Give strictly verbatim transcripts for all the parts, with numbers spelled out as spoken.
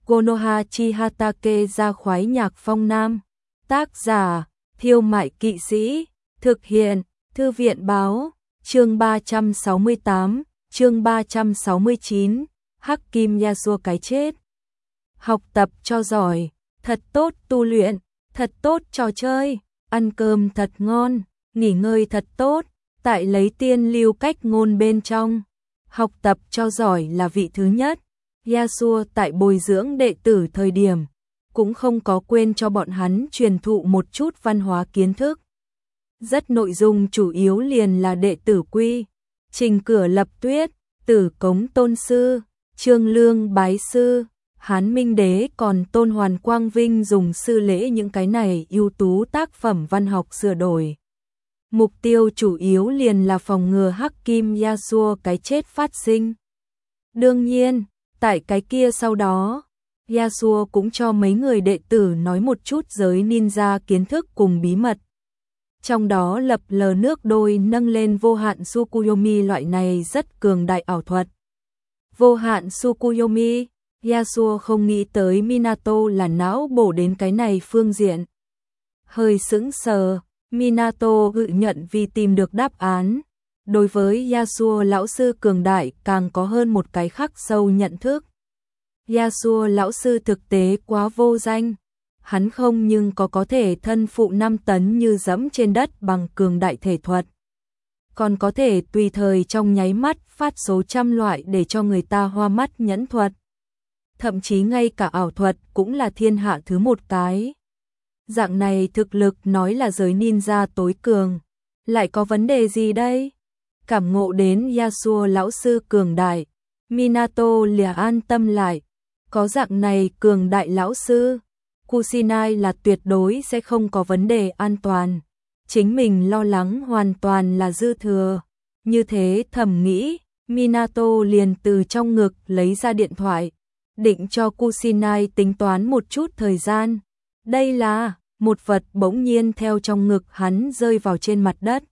Konoha Chihatake ra khoái nhạc phong nam. Tác giả, Thiêu Mại Kỵ Sĩ. Thực hiện, Thư viện Báo. Chương ba trăm sáu mươi tám, chương ba trăm sáu mươi chín, Hắc Kim Yasuo cái chết. Học tập cho giỏi, thật tốt tu luyện, thật tốt trò chơi, ăn cơm thật ngon, nghỉ ngơi thật tốt, tại lấy tiên lưu cách ngôn bên trong. Học tập cho giỏi là vị thứ nhất. Yasuo tại bồi dưỡng đệ tử thời điểm, cũng không có quên cho bọn hắn truyền thụ một chút văn hóa kiến thức. Rất nội dung chủ yếu liền là đệ tử quy, trình cửa lập tuyết, tử cống tôn sư, trương lương bái sư, Hán Minh Đế còn tôn Hoàn Quang Vinh dùng sư lễ những cái này ưu tú tác phẩm văn học sửa đổi. Mục tiêu chủ yếu liền là phòng ngừa Hắc Kim Yasuo cái chết phát sinh. Đương nhiên, tại cái kia sau đó, Yasuo cũng cho mấy người đệ tử nói một chút giới ninja kiến thức cùng bí mật. Trong đó lập lờ nước đôi nâng lên vô hạn Tsukuyomi loại này rất cường đại ảo thuật. Vô hạn Tsukuyomi, Yasuo không nghĩ tới Minato là não bổ đến cái này phương diện. Hơi sững sờ, Minato gự nhận vì tìm được đáp án. Đối với Yasuo lão sư cường đại càng có hơn một cái khắc sâu nhận thức. Yasuo lão sư thực tế quá vô danh. Hắn không nhưng có có thể thân phụ năm tấn như dẫm trên đất bằng cường đại thể thuật. Còn có thể tùy thời trong nháy mắt phát số trăm loại để cho người ta hoa mắt nhẫn thuật. Thậm chí ngay cả ảo thuật cũng là thiên hạ thứ một cái. Dạng này thực lực nói là giới ninja tối cường. Lại có vấn đề gì đây? Cảm ngộ đến Yasuo lão sư cường đại, Minato lìa an tâm lại. Có dạng này cường đại lão sư, Kusinai là tuyệt đối sẽ không có vấn đề an toàn. Chính mình lo lắng hoàn toàn là dư thừa. Như thế thầm nghĩ, Minato liền từ trong ngực lấy ra điện thoại, định cho Kusinai tính toán một chút thời gian. Đây là, một vật bỗng nhiên theo trong ngực hắn rơi vào trên mặt đất.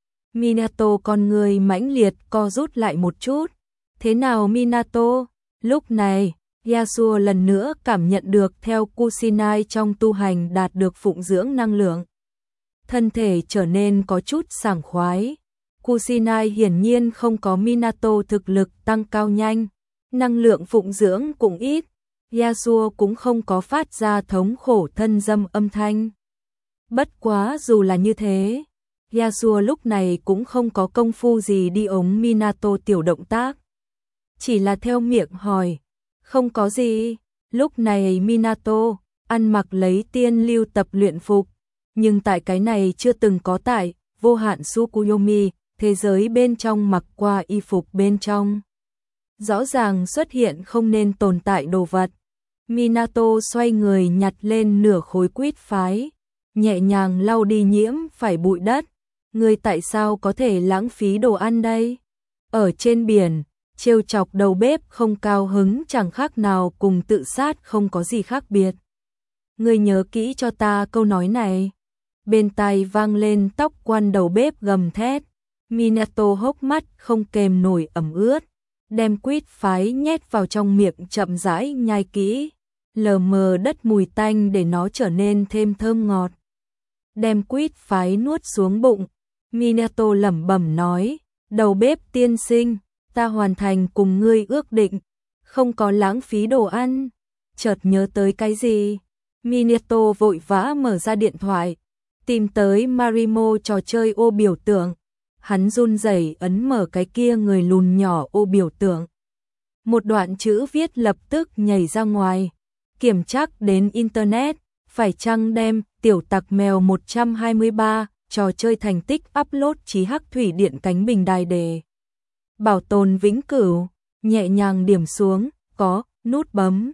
Minato con người mãnh liệt co rút lại một chút. Thế nào Minato? Lúc này, Yasuo lần nữa cảm nhận được theo Kusinai trong tu hành đạt được phụng dưỡng năng lượng. Thân thể trở nên có chút sảng khoái. Kusinai hiển nhiên không có Minato thực lực tăng cao nhanh. Năng lượng phụng dưỡng cũng ít. Yasuo cũng không có phát ra thống khổ thân dâm âm thanh. Bất quá dù là như thế, Yasuo lúc này cũng không có công phu gì đi ống Minato tiểu động tác. Chỉ là theo miệng hỏi, không có gì. Lúc này Minato ăn mặc lấy tiên lưu tập luyện phục, nhưng tại cái này chưa từng có tại vô hạn Tsukuyomi, thế giới bên trong mặc qua y phục bên trong. Rõ ràng xuất hiện không nên tồn tại đồ vật. Minato xoay người nhặt lên nửa khối quýt phái, nhẹ nhàng lau đi nhiễm phải bụi đất. Người tại sao có thể lãng phí đồ ăn đây? Ở trên biển, trêu chọc đầu bếp không cao hứng chẳng khác nào cùng tự sát không có gì khác biệt. Người nhớ kỹ cho ta câu nói này. Bên tai vang lên tóc quan đầu bếp gầm thét. Minato hốc mắt không kềm nổi ẩm ướt, đem quýt phái nhét vào trong miệng chậm rãi nhai kỹ, lờ mờ đất mùi tanh để nó trở nên thêm thơm ngọt. Đem quýt phái nuốt xuống bụng, Minato lẩm bẩm nói, đầu bếp tiên sinh, ta hoàn thành cùng ngươi ước định, không có lãng phí đồ ăn. Chợt nhớ tới cái gì, Minato vội vã mở ra điện thoại, tìm tới Marimo trò chơi ô biểu tượng. Hắn run rẩy ấn mở cái kia người lùn nhỏ ô biểu tượng. Một đoạn chữ viết lập tức nhảy ra ngoài. Kiểm tra đến Internet, phải chăng đem tiểu tặc mèo một trăm hai mươi ba trò chơi thành tích upload chí Hắc Thủy Điện cánh bình đài đề. Bảo tồn vĩnh cửu, nhẹ nhàng điểm xuống, có, nút bấm.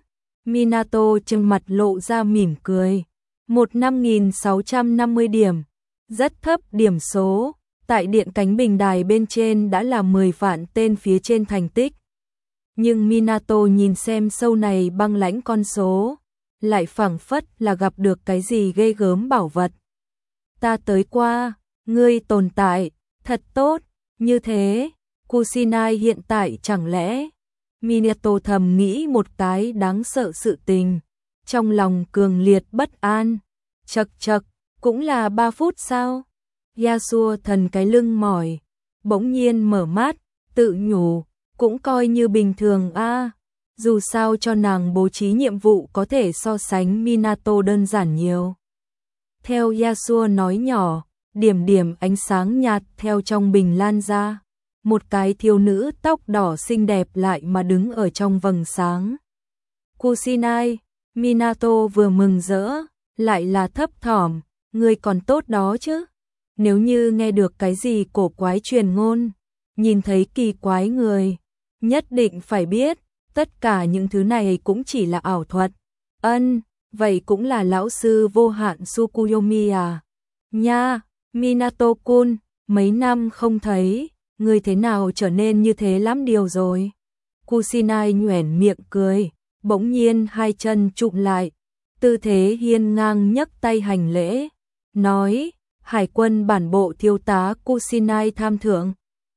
Minato trên mặt lộ ra mỉm cười. một năm nghìn sáu trăm năm mươi điểm, rất thấp điểm số. Tại điện cánh bình đài bên trên đã là mười vạn tên phía trên thành tích. Nhưng Minato nhìn xem sâu này băng lãnh con số, lại phảng phất là gặp được cái gì ghê gớm bảo vật. Ta tới qua, ngươi tồn tại, thật tốt, như thế, Kusinai hiện tại chẳng lẽ Minato thầm nghĩ một cái đáng sợ sự tình, trong lòng cường liệt bất an. Chậc chậc, cũng là ba phút sao? Yasuo thần cái lưng mỏi, bỗng nhiên mở mắt, tự nhủ, cũng coi như bình thường a. Dù sao cho nàng bố trí nhiệm vụ có thể so sánh Minato đơn giản nhiều. Theo Yasuo nói nhỏ, điểm điểm ánh sáng nhạt theo trong bình lan ra. Một cái thiếu nữ tóc đỏ xinh đẹp lại mà đứng ở trong vầng sáng. Kusinai, Minato vừa mừng rỡ, lại là thấp thỏm, người còn tốt đó chứ. Nếu như nghe được cái gì cổ quái truyền ngôn, nhìn thấy kỳ quái người, nhất định phải biết, tất cả những thứ này cũng chỉ là ảo thuật. Ân, vậy cũng là lão sư vô hạn Tsukuyomi à? Nha, Minato-kun, mấy năm không thấy, người thế nào trở nên như thế lắm điều rồi. Kusinai nhoẻn miệng cười, bỗng nhiên hai chân chụm lại, tư thế hiên ngang nhấc tay hành lễ, nói, Hải quân bản bộ thiếu tá Kusinai tham thưởng.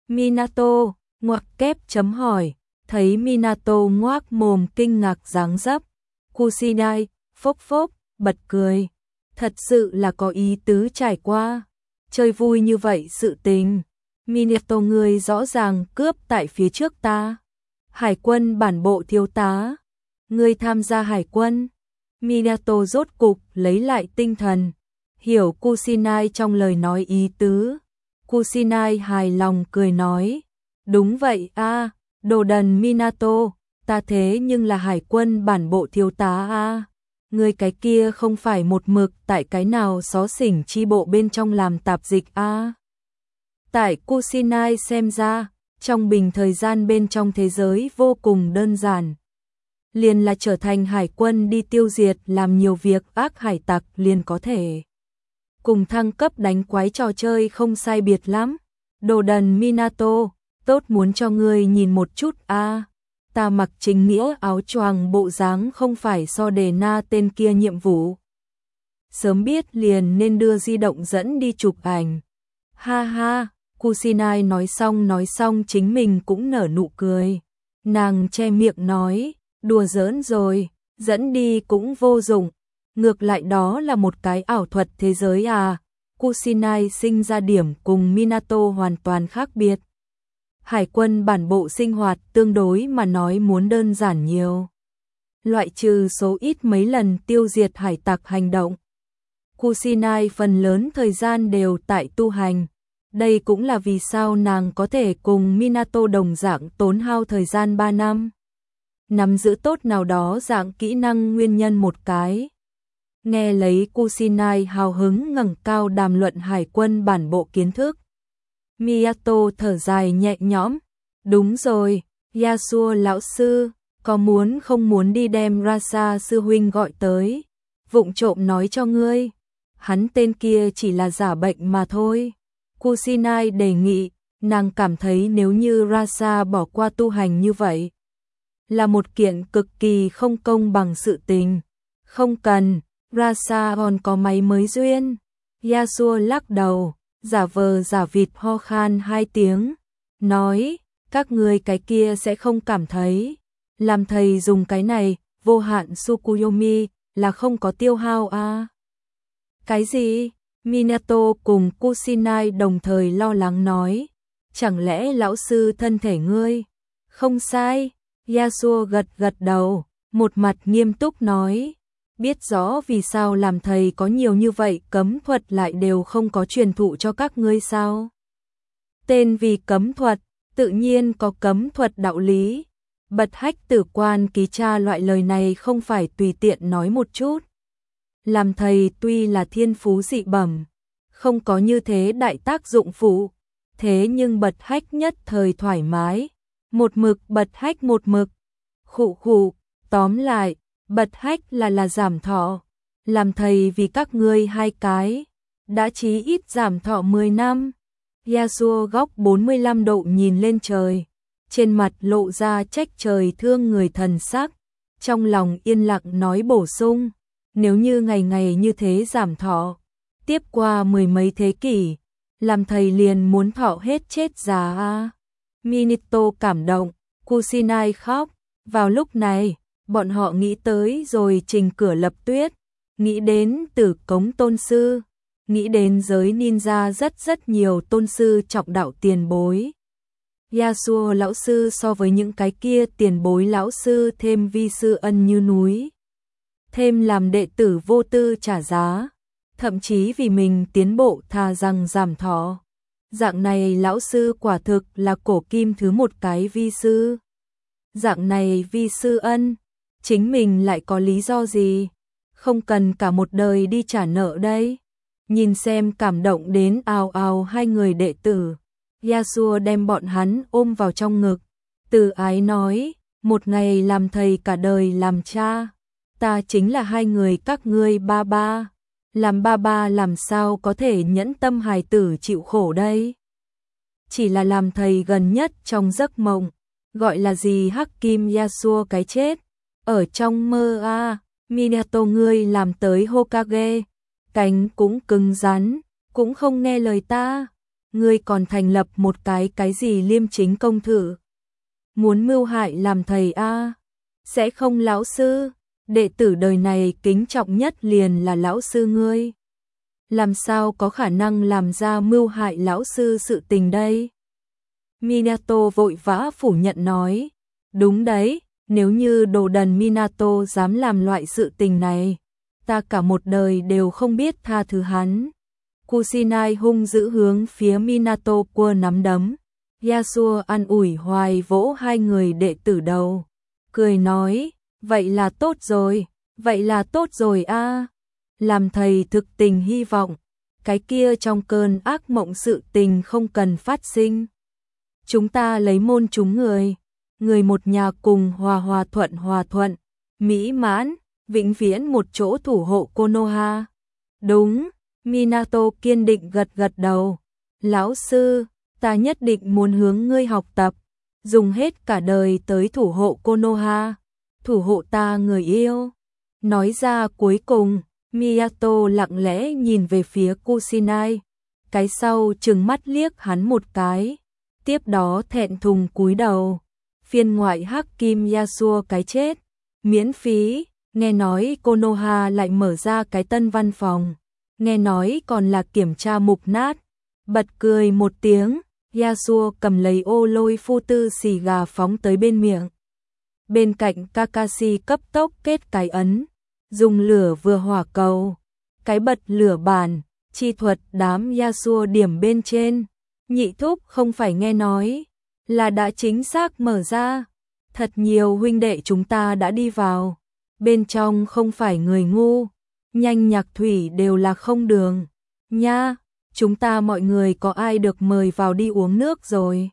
Minato, ngoặc kép chấm hỏi, thấy Minato ngoác mồm kinh ngạc dáng dấp. Kusinai, phốc phốc, bật cười, thật sự là có ý tứ trải qua, chơi vui như vậy sự tình. Minato ngươi rõ ràng cướp tại phía trước ta. Hải quân bản bộ thiếu tá, ngươi tham gia hải quân. Minato rốt cục lấy lại tinh thần, hiểu Kusinai trong lời nói ý tứ. Kusinai hài lòng cười nói, đúng vậy a, đồ đần Minato, ta thế nhưng là hải quân bản bộ thiếu tá a. Ngươi cái kia không phải một mực tại cái nào xó xỉnh chi bộ bên trong làm tạp dịch a. Tại Kusinai xem ra, trong bình thời gian bên trong thế giới vô cùng đơn giản. Liền là trở thành hải quân đi tiêu diệt làm nhiều việc ác hải tặc liền có thể. Cùng thăng cấp đánh quái trò chơi không sai biệt lắm. Đồ đần Minato, tốt muốn cho ngươi nhìn một chút a. Ta mặc chính nghĩa áo choàng bộ dáng không phải so đề na tên kia nhiệm vụ. Sớm biết liền nên đưa di động dẫn đi chụp ảnh. Ha ha, Kusinai nói xong nói xong chính mình cũng nở nụ cười. Nàng che miệng nói, đùa giỡn rồi, dẫn đi cũng vô dụng. Ngược lại đó là một cái ảo thuật thế giới à. Kusinai sinh ra điểm cùng Minato hoàn toàn khác biệt. Hải quân bản bộ sinh hoạt tương đối mà nói muốn đơn giản nhiều. Loại trừ số ít mấy lần tiêu diệt hải tặc hành động. Kusinai phần lớn thời gian đều tại tu hành. Đây cũng là vì sao nàng có thể cùng Minato đồng dạng tốn hao thời gian ba năm. Nắm giữ tốt nào đó dạng kỹ năng nguyên nhân một cái. Nghe lấy Kusinai hào hứng ngẩng cao đàm luận hải quân bản bộ kiến thức. Miyato thở dài nhẹ nhõm. Đúng rồi, Yasuo lão sư, có muốn không muốn đi đem Rasa sư huynh gọi tới. Vụng trộm nói cho ngươi, hắn tên kia chỉ là giả bệnh mà thôi. Kusinai đề nghị, nàng cảm thấy nếu như Rasa bỏ qua tu hành như vậy, là một kiện cực kỳ không công bằng sự tình. Không cần, Rasa còn có máy mới duyên. Yasuo lắc đầu, giả vờ giả vịt ho khan hai tiếng, nói, các ngươi cái kia sẽ không cảm thấy, làm thầy dùng cái này, vô hạn Tsukuyomi, là không có tiêu hao à. Cái gì? Minato cùng Kusinai đồng thời lo lắng nói, chẳng lẽ lão sư thân thể ngươi? Không sai, Yasuo gật gật đầu, một mặt nghiêm túc nói, biết rõ vì sao làm thầy có nhiều như vậy cấm thuật lại đều không có truyền thụ cho các ngươi sao? Tên vì cấm thuật, tự nhiên có cấm thuật đạo lý. Bật hách tử quan ký tra loại lời này không phải tùy tiện nói một chút. Làm thầy tuy là thiên phú dị bẩm, không có như thế đại tác dụng phụ, thế nhưng bật hách nhất thời thoải mái, một mực bật hách một mực. Khụ khụ, tóm lại, bật hách là là giảm thọ, làm thầy vì các ngươi hai cái, đã chí ít giảm thọ mười năm. Yasuo góc bốn mươi lăm độ nhìn lên trời, trên mặt lộ ra trách trời thương người thần sắc, trong lòng yên lặng nói bổ sung, nếu như ngày ngày như thế giảm thọ, tiếp qua mười mấy thế kỷ, làm thầy liền muốn thọ hết chết già a. Minato cảm động, Kusinai khóc. Vào lúc này, bọn họ nghĩ tới rồi Trình Cửa Lập Tuyết, nghĩ đến Tử Cống tôn sư, nghĩ đến giới ninja rất rất nhiều tôn sư trọng đạo tiền bối. Yasuo lão sư so với những cái kia tiền bối lão sư thêm vi sư ân như núi, thêm làm đệ tử vô tư trả giá, thậm chí vì mình tiến bộ thà rằng giảm thọ. Dạng này lão sư quả thực là cổ kim thứ một cái vi sư. Dạng này vi sư ân, chính mình lại có lý do gì? Không cần cả một đời đi trả nợ đây. Nhìn xem cảm động đến ào ào hai người đệ tử. Yasuo đem bọn hắn ôm vào trong ngực. Từ ái nói, một ngày làm thầy cả đời làm cha. Ta chính là hai người các ngươi ba ba. Làm ba ba làm sao có thể nhẫn tâm hài tử chịu khổ đây? Chỉ là làm thầy gần nhất trong giấc mộng. Gọi là gì Hắc Kim Yasuo cái chết. Ở trong mơ a, Minato ngươi làm tới Hokage. Cánh cũng cứng rắn, cũng không nghe lời ta. Ngươi còn thành lập một cái cái gì liêm chính công thử. Muốn mưu hại làm thầy a? Sẽ không lão sư, đệ tử đời này kính trọng nhất liền là lão sư ngươi. Làm sao có khả năng làm ra mưu hại lão sư sự tình đây? Minato vội vã phủ nhận nói, đúng đấy, nếu như đồ đần Minato dám làm loại sự tình này, ta cả một đời đều không biết tha thứ hắn. Kusinai hung dữ hướng phía Minato quơ nắm đấm. Yasuo an ủi hoài vỗ hai người đệ tử đầu, cười nói, vậy là tốt rồi, vậy là tốt rồi a. Làm thầy thực tình hy vọng, cái kia trong cơn ác mộng sự tình không cần phát sinh. Chúng ta lấy môn chúng người, người một nhà cùng hòa hòa thuận hòa thuận, mỹ mãn, vĩnh viễn một chỗ thủ hộ Konoha. Đúng, Minato kiên định gật gật đầu. Lão sư, ta nhất định muốn hướng ngươi học tập, dùng hết cả đời tới thủ hộ Konoha, thủ hộ ta người yêu. Nói ra cuối cùng, Miyato lặng lẽ nhìn về phía Kusinai, cái sau trừng mắt liếc hắn một cái, tiếp đó thẹn thùng cúi đầu. Phiên ngoại Hắc Kim Yasuo cái chết, miễn phí, nghe nói Konoha lại mở ra cái tân văn phòng, nghe nói còn là kiểm tra mục nát. Bật cười một tiếng, Yasuo cầm lấy ô lôi phu tư xì gà phóng tới bên miệng. Bên cạnh Kakashi cấp tốc kết cái ấn, dùng lửa vừa hỏa cầu, cái bật lửa bàn, chi thuật đám Yasuo điểm bên trên. Nhị thúc không phải nghe nói, là đã chính xác mở ra. Thật nhiều huynh đệ chúng ta đã đi vào, bên trong không phải người ngu, nhanh nhạc thủy đều là không đường. Nha, chúng ta mọi người có ai được mời vào đi uống nước rồi?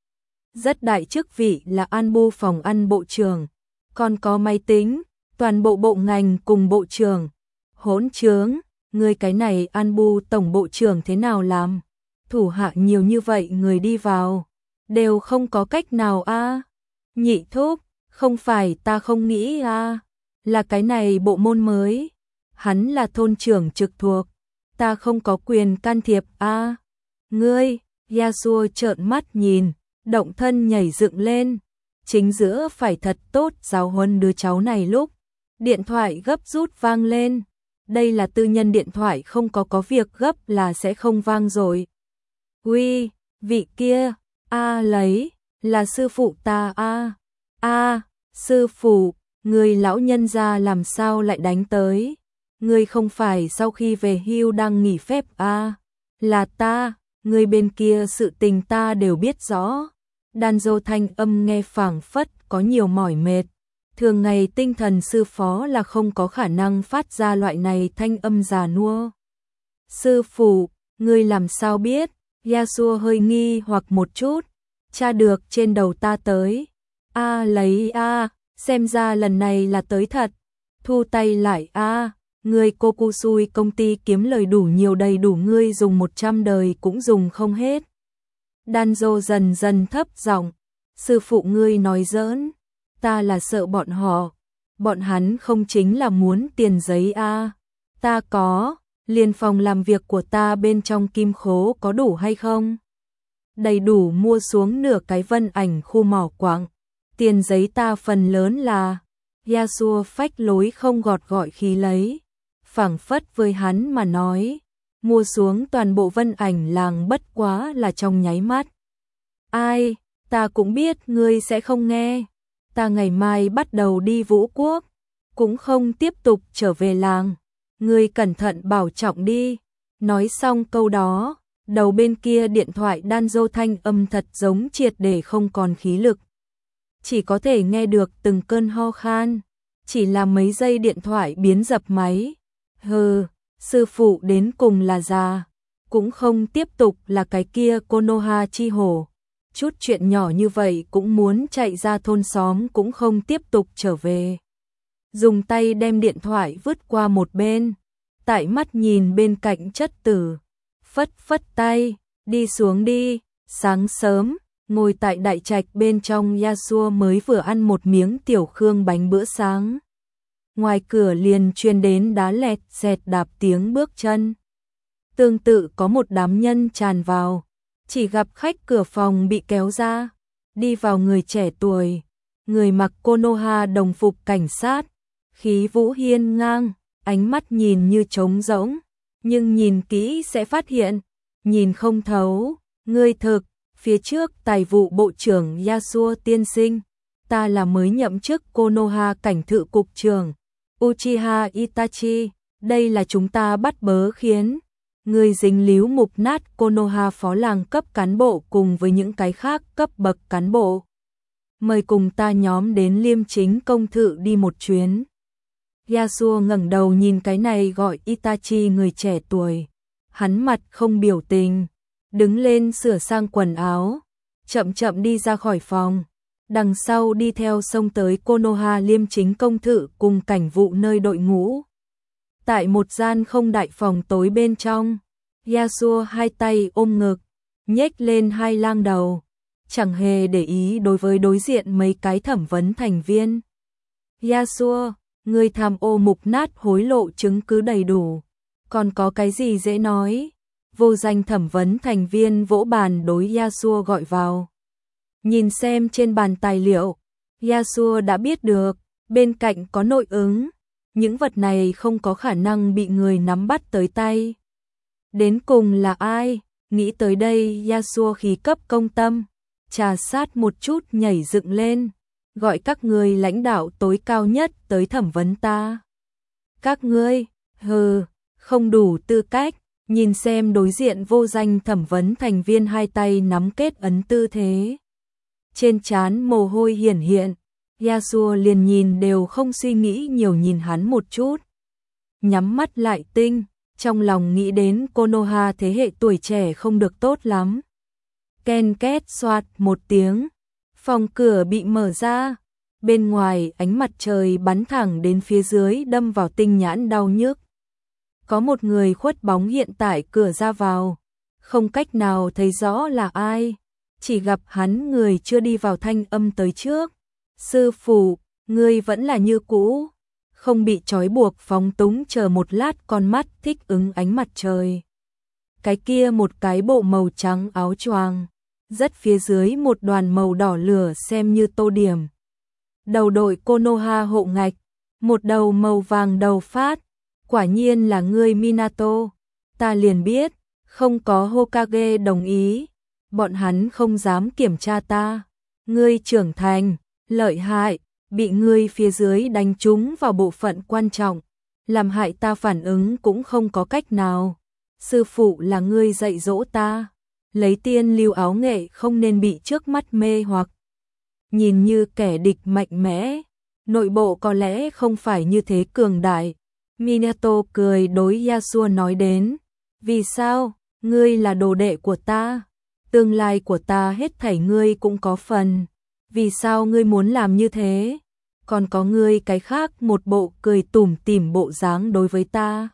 Rất đại chức vị là an bu phòng ăn bộ trưởng, còn có máy tính, toàn bộ bộ ngành cùng bộ trưởng. Hỗn trướng, người cái này an bu tổng bộ trưởng thế nào làm? Thủ hạ nhiều như vậy người đi vào, đều không có cách nào a. Nhị thúc, không phải ta không nghĩ a, là cái này bộ môn mới, hắn là thôn trưởng trực thuộc, ta không có quyền can thiệp a. Ngươi, Yasuo trợn mắt nhìn, động thân nhảy dựng lên, chính giữa phải thật tốt giáo huấn đứa cháu này lúc điện thoại gấp rút vang lên. Đây là tư nhân điện thoại, không có có việc gấp là sẽ không vang rồi. Uy, vị kia, a lấy, là sư phụ ta a. A, sư phụ, người lão nhân gia làm sao lại đánh tới? Người không phải sau khi về hưu đang nghỉ phép a? Là ta, người bên kia sự tình ta đều biết rõ. Danzo thanh âm nghe phảng phất có nhiều mỏi mệt. Thường ngày tinh thần sư phó là không có khả năng phát ra loại này thanh âm già nua. Sư phụ, ngươi làm sao biết? Yasuo hơi nghi hoặc một chút. Tra được trên đầu ta tới. A lấy a, xem ra lần này là tới thật. Thu tay lại a, ngươi Kokusui công ty kiếm lời đủ nhiều, đầy đủ ngươi dùng một trăm đời cũng dùng không hết. Danzo dần dần thấp giọng, sư phụ ngươi nói giỡn, ta là sợ bọn họ, bọn hắn không chính là muốn tiền giấy a. Ta có, liền phòng làm việc của ta bên trong kim khố có đủ hay không? Đầy đủ mua xuống nửa cái Vân Ảnh khu mỏ quặng. Tiền giấy ta phần lớn là. Yasuo phách lối không gọt gọi khí lấy. Phảng phất với hắn mà nói. Mua xuống toàn bộ Vân Ảnh làng bất quá là trong nháy mắt. Ai, ta cũng biết ngươi sẽ không nghe. Ta ngày mai bắt đầu đi Vũ Quốc. Cũng không tiếp tục trở về làng. Ngươi cẩn thận bảo trọng đi. Nói xong câu đó, đầu bên kia điện thoại đan dô thanh âm thật giống triệt để không còn khí lực. Chỉ có thể nghe được từng cơn ho khan. Chỉ là mấy giây điện thoại biến dập máy. Hừ, sư phụ đến cùng là già. Cũng không tiếp tục là cái kia Konoha chi hổ. Chút chuyện nhỏ như vậy cũng muốn chạy ra thôn xóm cũng không tiếp tục trở về. Dùng tay đem điện thoại vứt qua một bên. Tại mắt nhìn bên cạnh chất tử. Phất phất tay, đi xuống đi. Sáng sớm, ngồi tại đại trạch bên trong Yasuo mới vừa ăn một miếng tiểu khương bánh bữa sáng. Ngoài cửa liền truyền đến đá lẹt xẹt đạp tiếng bước chân. Tương tự có một đám nhân tràn vào. Chỉ gặp khách cửa phòng bị kéo ra. Đi vào người trẻ tuổi. Người mặc Konoha đồng phục cảnh sát. Khí vũ hiên ngang. Ánh mắt nhìn như trống rỗng. Nhưng nhìn kỹ sẽ phát hiện. Nhìn không thấu. Ngươi thực. Phía trước tài vụ bộ trưởng Yasuo tiên sinh. Ta là mới nhậm chức Konoha cảnh thự cục trưởng. Uchiha Itachi. Đây là chúng ta bắt bớ khiến. Người dính líu mục nát Konoha phó làng cấp cán bộ cùng với những cái khác cấp bậc cán bộ. Mời cùng ta nhóm đến liêm chính công thự đi một chuyến. Yasuo ngẩng đầu nhìn cái này gọi Itachi người trẻ tuổi. Hắn mặt không biểu tình. Đứng lên sửa sang quần áo. Chậm chậm đi ra khỏi phòng. Đằng sau đi theo xông tới Konoha liêm chính công thự cùng cảnh vụ nơi đội ngũ. Tại một gian không đại phòng tối bên trong, Yasuo hai tay ôm ngực, nhếch lên hai lang đầu, chẳng hề để ý đối với đối diện mấy cái thẩm vấn thành viên. Yasuo, người tham ô mục nát hối lộ chứng cứ đầy đủ, còn có cái gì dễ nói? Vô danh thẩm vấn thành viên vỗ bàn đối Yasuo gọi vào. Nhìn xem trên bàn tài liệu, Yasuo đã biết được, bên cạnh có nội ứng. Những vật này không có khả năng bị người nắm bắt tới tay. Đến cùng là ai? Nghĩ tới đây Yasuo khí cấp công tâm. Trà sát một chút nhảy dựng lên. Gọi các người lãnh đạo tối cao nhất tới thẩm vấn ta. Các ngươi, hừ, không đủ tư cách. Nhìn xem đối diện vô danh thẩm vấn thành viên hai tay nắm kết ấn tư thế. Trên trán mồ hôi hiển hiện. Yasuo liền nhìn đều không suy nghĩ nhiều nhìn hắn một chút. Nhắm mắt lại tinh, trong lòng nghĩ đến Konoha thế hệ tuổi trẻ không được tốt lắm. Ken két xoạt một tiếng, phòng cửa bị mở ra. Bên ngoài ánh mặt trời bắn thẳng đến phía dưới đâm vào tinh nhãn đau nhức. Có một người khuất bóng hiện tại cửa ra vào. Không cách nào thấy rõ là ai. Chỉ gặp hắn người chưa đi vào thanh âm tới trước. Sư phụ, ngươi vẫn là như cũ, không bị trói buộc phóng túng chờ một lát con mắt thích ứng ánh mặt trời. Cái kia một cái bộ màu trắng áo choàng, rất phía dưới một đoàn màu đỏ lửa xem như tô điểm. Đầu đội Konoha hộ ngạch, một đầu màu vàng đầu phát, quả nhiên là ngươi Minato. Ta liền biết, không có Hokage đồng ý, bọn hắn không dám kiểm tra ta. Ngươi trưởng thành, lợi hại, bị ngươi phía dưới đánh trúng vào bộ phận quan trọng, làm hại ta phản ứng cũng không có cách nào. Sư phụ là ngươi dạy dỗ ta, lấy tiên lưu áo nghệ không nên bị trước mắt mê hoặc. Nhìn như kẻ địch mạnh mẽ, nội bộ có lẽ không phải như thế cường đại. Minato cười đối Yasuo nói đến, vì sao, ngươi là đồ đệ của ta, tương lai của ta hết thảy ngươi cũng có phần. Vì sao ngươi muốn làm như thế? Còn có ngươi cái khác một bộ cười tủm tỉm bộ dáng đối với ta.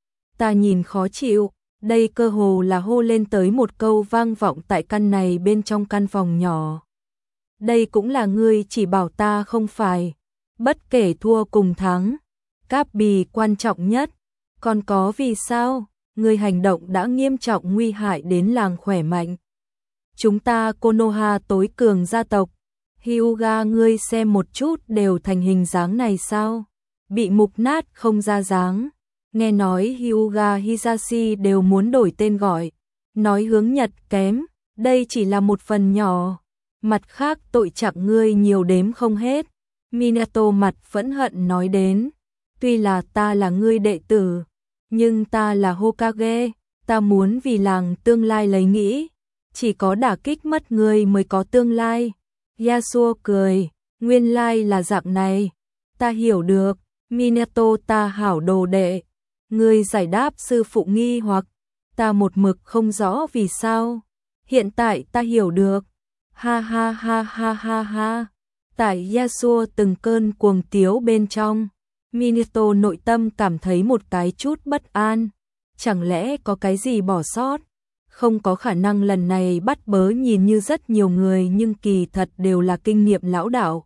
Ta nhìn khó chịu, đây cơ hồ là hô lên tới một câu vang vọng tại căn này bên trong căn phòng nhỏ. Đây cũng là ngươi chỉ bảo ta không phải. Bất kể thua cùng thắng, cáp bì quan trọng nhất. Còn có vì sao? Ngươi hành động đã nghiêm trọng nguy hại đến làng khỏe mạnh. Chúng ta Konoha tối cường gia tộc. Hyuga, ngươi xem một chút, đều thành hình dáng này sao? Bị mục nát không ra dáng. Nghe nói Hyuga Hisashi đều muốn đổi tên gọi. Nói hướng Nhật kém, đây chỉ là một phần nhỏ. Mặt khác tội trạng ngươi nhiều đếm không hết. Minato mặt phẫn hận nói đến. Tuy là ta là ngươi đệ tử, nhưng ta là Hokage, ta muốn vì làng tương lai lấy nghĩ. Chỉ có đả kích mất ngươi mới có tương lai. Yasuo cười, nguyên lai là dạng này. Ta hiểu được, Minato ta hảo đồ đệ. Ngươi giải đáp sư phụ nghi hoặc, ta một mực không rõ vì sao. Hiện tại ta hiểu được. Ha ha ha ha ha ha. Tại Yasuo từng cơn cuồng tiếu bên trong, Minato nội tâm cảm thấy một cái chút bất an. Chẳng lẽ có cái gì bỏ sót? Không có khả năng, lần này bắt bớ nhìn như rất nhiều người nhưng kỳ thật đều là kinh nghiệm lão đạo.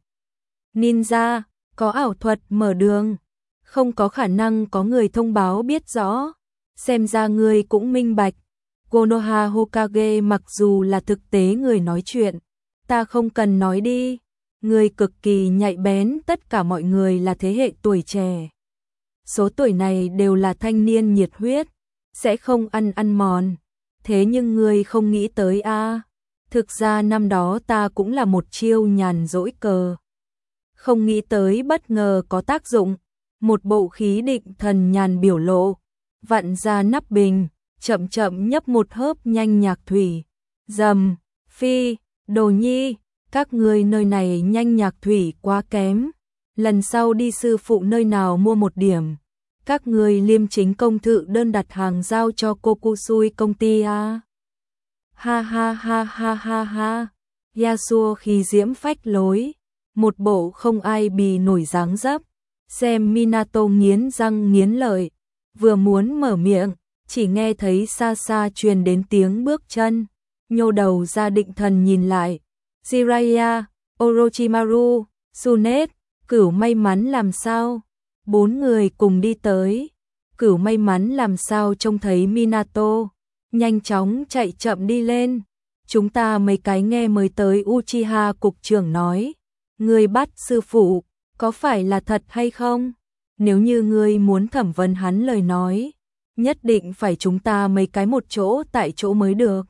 Ninja, có ảo thuật mở đường. Không có khả năng có người thông báo biết rõ. Xem ra ngươi cũng minh bạch. Konoha Hokage mặc dù là thực tế người nói chuyện, ta không cần nói đi. Ngươi cực kỳ nhạy bén, tất cả mọi người là thế hệ tuổi trẻ. Số tuổi này đều là thanh niên nhiệt huyết, sẽ không ăn ăn mòn. Thế nhưng ngươi không nghĩ tới a? À, thực ra năm đó ta cũng là một chiêu nhàn rỗi cờ. Không nghĩ tới bất ngờ có tác dụng. Một bộ khí định thần nhàn biểu lộ, vặn ra nắp bình, chậm chậm nhấp một hớp nhanh nhạc thủy. Dầm, phi, đồ nhi, các ngươi nơi này nhanh nhạc thủy quá kém. Lần sau đi sư phụ nơi nào mua một điểm. Các ngươi liêm chính công thự đơn đặt hàng giao cho Kokusui công ty a. Ha ha ha ha ha ha. Yasuo khi diễm phách lối, một bộ không ai bì nổi dáng dấp. Xem Minato nghiến răng nghiến lợi, vừa muốn mở miệng, chỉ nghe thấy xa xa truyền đến tiếng bước chân. Nhô đầu ra định thần nhìn lại. Jiraiya, Orochimaru, Tsunet, Cửu may mắn làm sao? Bốn người cùng đi tới. Cửu may mắn làm sao trông thấy Minato, nhanh chóng chạy chậm đi lên. Chúng ta mấy cái nghe mới tới Uchiha cục trưởng nói, người bắt sư phụ, có phải là thật hay không? Nếu như ngươi muốn thẩm vấn hắn lời nói, nhất định phải chúng ta mấy cái một chỗ tại chỗ mới được.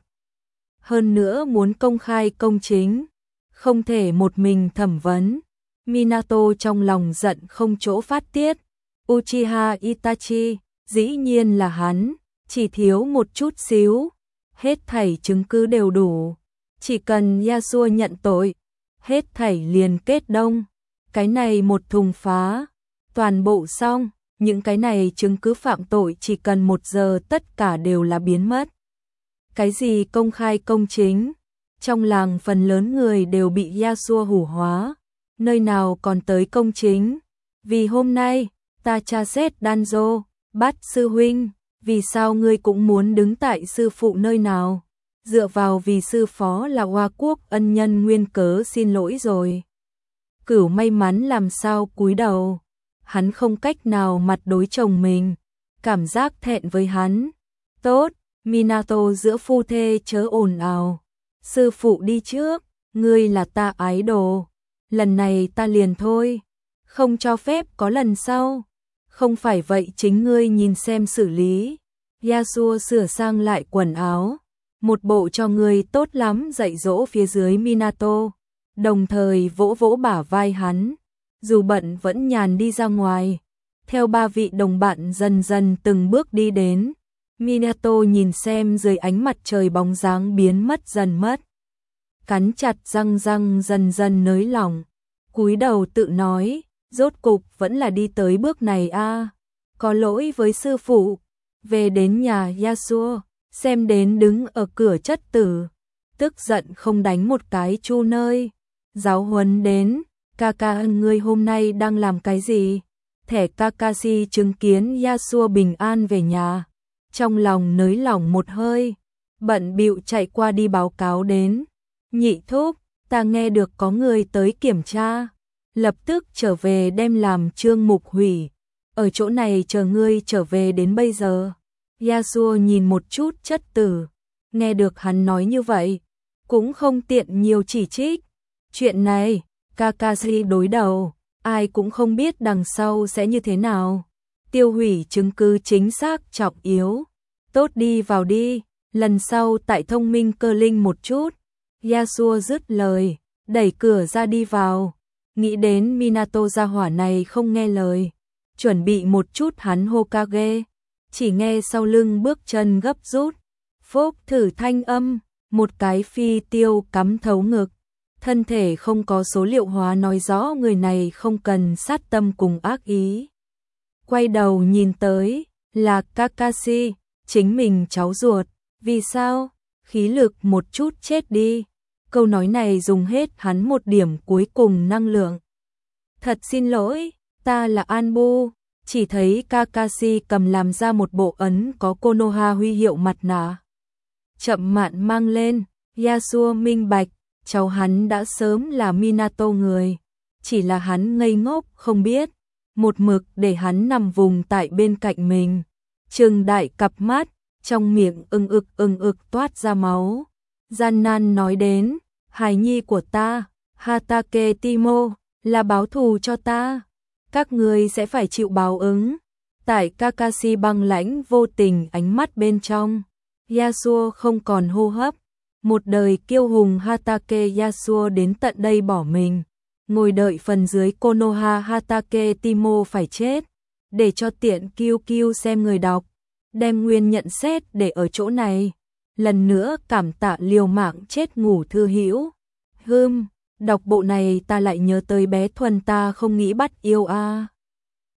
Hơn nữa muốn công khai công chính, không thể một mình thẩm vấn. Minato trong lòng giận không chỗ phát tiết. Uchiha Itachi, dĩ nhiên là hắn, chỉ thiếu một chút xíu. Hết thảy chứng cứ đều đủ. Chỉ cần Yasuo nhận tội, hết thảy liền kết đông. Cái này một thùng phá, toàn bộ xong, những cái này chứng cứ phạm tội chỉ cần một giờ tất cả đều là biến mất. Cái gì công khai công chính? Trong làng phần lớn người đều bị Yasuo hủ hóa, nơi nào còn tới công chính? Vì hôm nay, ta tra xét Danzo, bắt sư huynh, vì sao ngươi cũng muốn đứng tại sư phụ nơi nào? Dựa vào vì sư phó là Hoa Quốc ân nhân nguyên cớ xin lỗi rồi. Cửu may mắn làm sao cúi đầu, hắn không cách nào mặt đối chồng mình, cảm giác thẹn với hắn. Tốt, Minato giữa phu thê chớ ồn ào. Sư phụ đi trước, ngươi là ta ái đồ, lần này ta liền thôi, không cho phép có lần sau. Không phải vậy chính ngươi nhìn xem xử lý. Yasuo sửa sang lại quần áo, một bộ cho ngươi tốt lắm dạy dỗ phía dưới Minato, đồng thời vỗ vỗ bả vai hắn, dù bận vẫn nhàn đi ra ngoài. Theo ba vị đồng bạn dần dần từng bước đi đến, Minato nhìn xem dưới ánh mặt trời bóng dáng biến mất dần mất. Cắn chặt răng răng dần dần nới lỏng, cúi đầu tự nói, rốt cục vẫn là đi tới bước này a, à. Có lỗi với sư phụ. Về đến nhà Yasuo, xem đến đứng ở cửa chất tử, tức giận không đánh một cái chu nơi. Giáo huấn đến, Kaka ngươi hôm nay đang làm cái gì? Thẻ Kakashi chứng kiến Yasuo bình an về nhà, trong lòng nới lỏng một hơi, bận bịu chạy qua đi báo cáo đến. Nhị thúc, ta nghe được có người tới kiểm tra, lập tức trở về đem làm chương mục hủy, ở chỗ này chờ ngươi trở về đến bây giờ. Yasuo nhìn một chút chất tử, nghe được hắn nói như vậy, cũng không tiện nhiều chỉ trích, Chuyện này, Kakashi đối đầu, ai cũng không biết đằng sau sẽ như thế nào. Tiêu hủy chứng cứ chính xác trọng yếu. Tốt đi vào đi, lần sau tại thông minh cơ linh một chút. Yasuo dứt lời, đẩy cửa ra đi vào. Nghĩ đến Minato gia hỏa này không nghe lời. Chuẩn bị một chút hắn Hokage. Chỉ nghe sau lưng bước chân gấp rút. Phốc thử thanh âm, một cái phi tiêu cắm thấu ngực. Thân thể không có số liệu hóa nói rõ người này không cần sát tâm cùng ác ý. Quay đầu nhìn tới, là Kakashi, chính mình cháu ruột. Vì sao? Khí lực một chút chết đi. Câu nói này dùng hết hắn một điểm cuối cùng năng lượng. Thật xin lỗi, ta là Anbu. Chỉ thấy Kakashi cầm làm ra một bộ ấn có Konoha huy hiệu mặt nạ. Chậm mạn mang lên, Yasuo minh bạch, cháu hắn đã sớm là Minato người. Chỉ là hắn ngây ngốc không biết, một mực để hắn nằm vùng tại bên cạnh mình. Trừng đại cặp mắt, trong miệng ưng ực ưng ực toát ra máu. Gian nan nói đến, hài nhi của ta, Hatake Timo, là báo thù cho ta. Các người sẽ phải chịu báo ứng. Tại Kakashi băng lãnh vô tình ánh mắt bên trong, Yasuo không còn hô hấp. Một đời kiêu hùng Hatake Yasuo đến tận đây bỏ mình. Ngồi đợi phần dưới Konoha Hatake Timo phải chết. Để cho tiện kiêu kiêu xem người đọc. Đem nguyên nhận xét để ở chỗ này. Lần nữa cảm tạ liều mạng chết ngủ thư hữu. Hừm, đọc bộ này ta lại nhớ tới bé Thuần ta không nghĩ bắt yêu a. À.